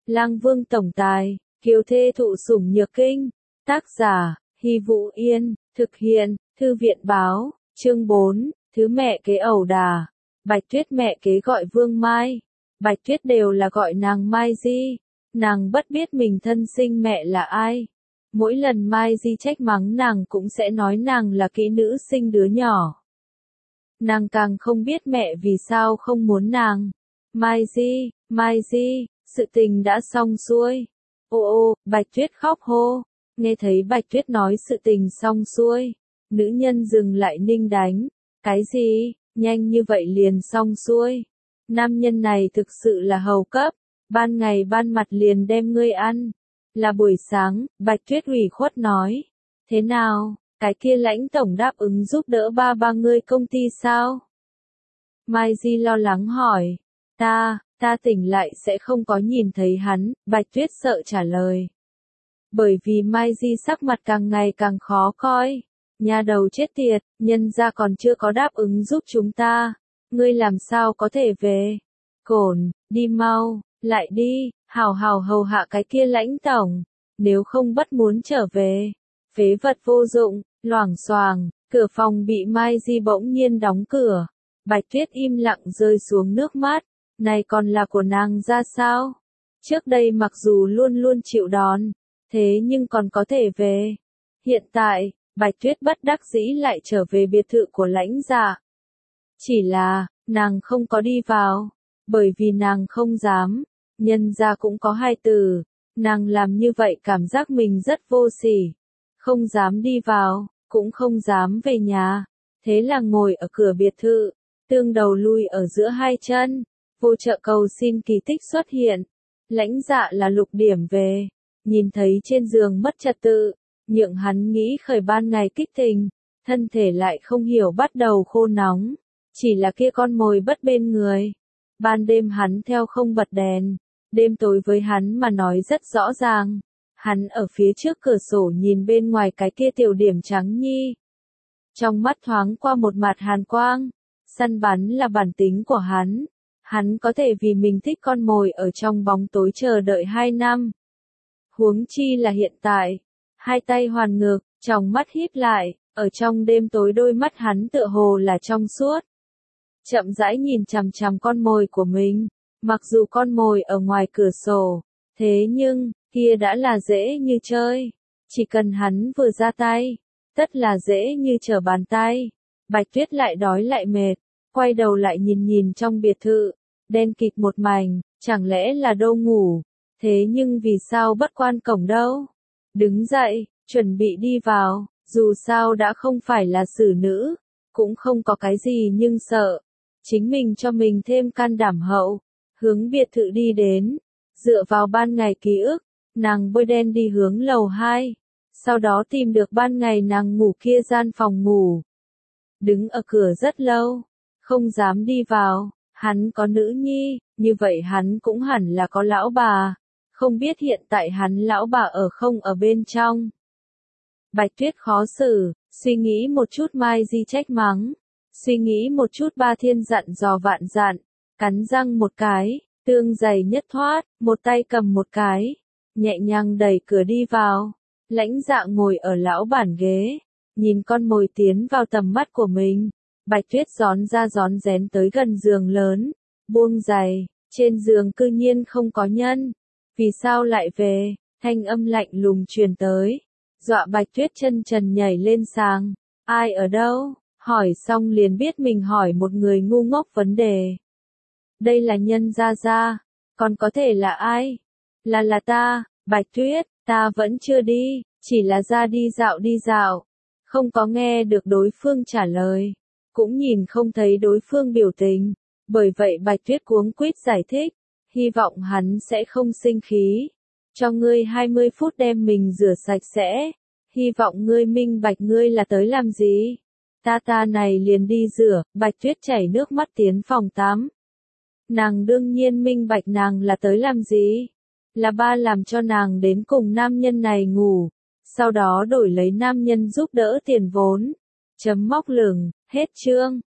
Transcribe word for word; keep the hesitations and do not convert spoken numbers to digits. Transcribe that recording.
Lang Vương tổng tài, kiều thê thụ sủng nhược kinh. Tác giả, Hy Vũ Yên, thực hiện, Thư viện báo, chương bốn, thứ mẹ kế ẩu đả. Bạch Tuyết mẹ kế gọi Vương Mai. Bạch Tuyết đều là gọi nàng Mai Di. Nàng bất biết mình thân sinh mẹ là ai. Mỗi lần Mai Di trách mắng nàng cũng sẽ nói nàng là kỹ nữ sinh đứa nhỏ. Nàng càng không biết mẹ vì sao không muốn nàng. Mai Di, Mai Di, sự tình đã xong xuôi. Ô ô, Bạch Tuyết khóc hô. Nghe thấy Bạch Tuyết nói sự tình xong xuôi. Nữ nhân dừng lại ninh đánh. Cái gì, nhanh như vậy liền xong xuôi. Nam nhân này thực sự là hầu cấp. Ban ngày ban mặt liền đem ngươi ăn. Là buổi sáng, Bạch Tuyết ủy khuất nói. Thế nào, cái kia Lãnh tổng đáp ứng giúp đỡ ba ba ngươi công ty sao? Mai Di lo lắng hỏi. Ta, ta tỉnh lại sẽ không có nhìn thấy hắn, Bạch Tuyết sợ trả lời. Bởi vì Mai Di sắc mặt càng ngày càng khó coi. Nhà đầu chết tiệt, nhân gia còn chưa có đáp ứng giúp chúng ta. Ngươi làm sao có thể về? Cổn, đi mau, lại đi, hào hào hầu hạ cái kia Lãnh tổng. Nếu không bất muốn trở về. Phế vật vô dụng, loảng xoàng, cửa phòng bị Mai Di bỗng nhiên đóng cửa. Bạch Tuyết im lặng rơi xuống nước mắt. Này còn là của nàng ra sao? Trước đây mặc dù luôn luôn chịu đòn, thế nhưng còn có thể về. Hiện tại, Bạch Tuyết bất đắc dĩ lại trở về biệt thự của Lãnh gia. Chỉ là, nàng không có đi vào, bởi vì nàng không dám. Nhân gia cũng có hai từ, nàng làm như vậy cảm giác mình rất vô sỉ. Không dám đi vào, cũng không dám về nhà. Thế là ngồi ở cửa biệt thự, tương đầu lui ở giữa hai chân. Vô trợ cầu xin kỳ tích xuất hiện. Lãnh Dạ là lục điểm về. Nhìn thấy trên giường mất trật tự. Nhượng hắn nghĩ khởi ban ngày kích tình. Thân thể lại không hiểu bắt đầu khô nóng. Chỉ là kia con mồi bất bên người. Ban đêm hắn theo không bật đèn. Đêm tối với hắn mà nói rất rõ ràng. Hắn ở phía trước cửa sổ nhìn bên ngoài cái kia tiểu điểm trắng nhi. Trong mắt thoáng qua một mặt hàn quang. Săn bắn là bản tính của hắn. Hắn có thể vì mình thích con mồi ở trong bóng tối chờ đợi hai năm. Huống chi là hiện tại. Hai tay hoàn ngược, trong mắt híp lại, ở trong đêm tối đôi mắt hắn tựa hồ là trong suốt. Chậm rãi nhìn chằm chằm con mồi của mình. Mặc dù con mồi ở ngoài cửa sổ. Thế nhưng, kia đã là dễ như chơi. Chỉ cần hắn vừa ra tay. Tất là dễ như trở bàn tay. Bạch Tuyết lại đói lại mệt. Quay đầu lại nhìn nhìn trong biệt thự. Đen kịt một mảnh, chẳng lẽ là đâu ngủ. Thế nhưng vì sao bất quan cổng đâu? Đứng dậy, chuẩn bị đi vào. Dù sao đã không phải là xử nữ. Cũng không có cái gì nhưng sợ. Chính mình cho mình thêm can đảm hậu. Hướng biệt thự đi đến. Dựa vào ban ngày ký ức. Nàng bôi đen đi hướng lầu hai. Sau đó tìm được ban ngày nàng ngủ kia gian phòng ngủ. Đứng ở cửa rất lâu. Không dám đi vào. Hắn có nữ nhi, như vậy hắn cũng hẳn là có lão bà. Không biết hiện tại hắn lão bà ở không ở bên trong. Bạch Tuyết khó xử, suy nghĩ một chút Mai Di trách mắng. Suy nghĩ một chút Ba Thiên dặn dò vạn dặn. Cắn răng một cái, tương giày nhất thoát, một tay cầm một cái. Nhẹ nhàng đẩy cửa đi vào. Lãnh Dạ ngồi ở lão bản ghế. Nhìn con mồi tiến vào tầm mắt của mình. Bạch Tuyết gión ra gión rén tới gần giường lớn, buông giày, trên giường cư nhiên không có nhân. Vì sao lại về? Thanh âm lạnh lùng truyền tới. Dọa Bạch Tuyết chân trần nhảy lên sàng. Ai ở đâu? Hỏi xong liền biết mình hỏi một người ngu ngốc vấn đề. Đây là nhân gia gia, còn có thể là ai? Là là ta, Bạch Tuyết, ta vẫn chưa đi, chỉ là ra đi dạo đi dạo. Không có nghe được đối phương trả lời. Cũng nhìn không thấy đối phương biểu tình. Bởi vậy Bạch Tuyết cuống quýt giải thích. Hy vọng hắn sẽ không sinh khí. Cho ngươi hai mươi phút đem mình rửa sạch sẽ. Hy vọng ngươi minh bạch ngươi là tới làm gì. Ta ta này liền đi rửa. Bạch Tuyết chảy nước mắt tiến phòng tắm. Nàng đương nhiên minh bạch nàng là tới làm gì. Là ba làm cho nàng đến cùng nam nhân này ngủ. Sau đó đổi lấy nam nhân giúp đỡ tiền vốn. Chấm móc lửng, hết chương.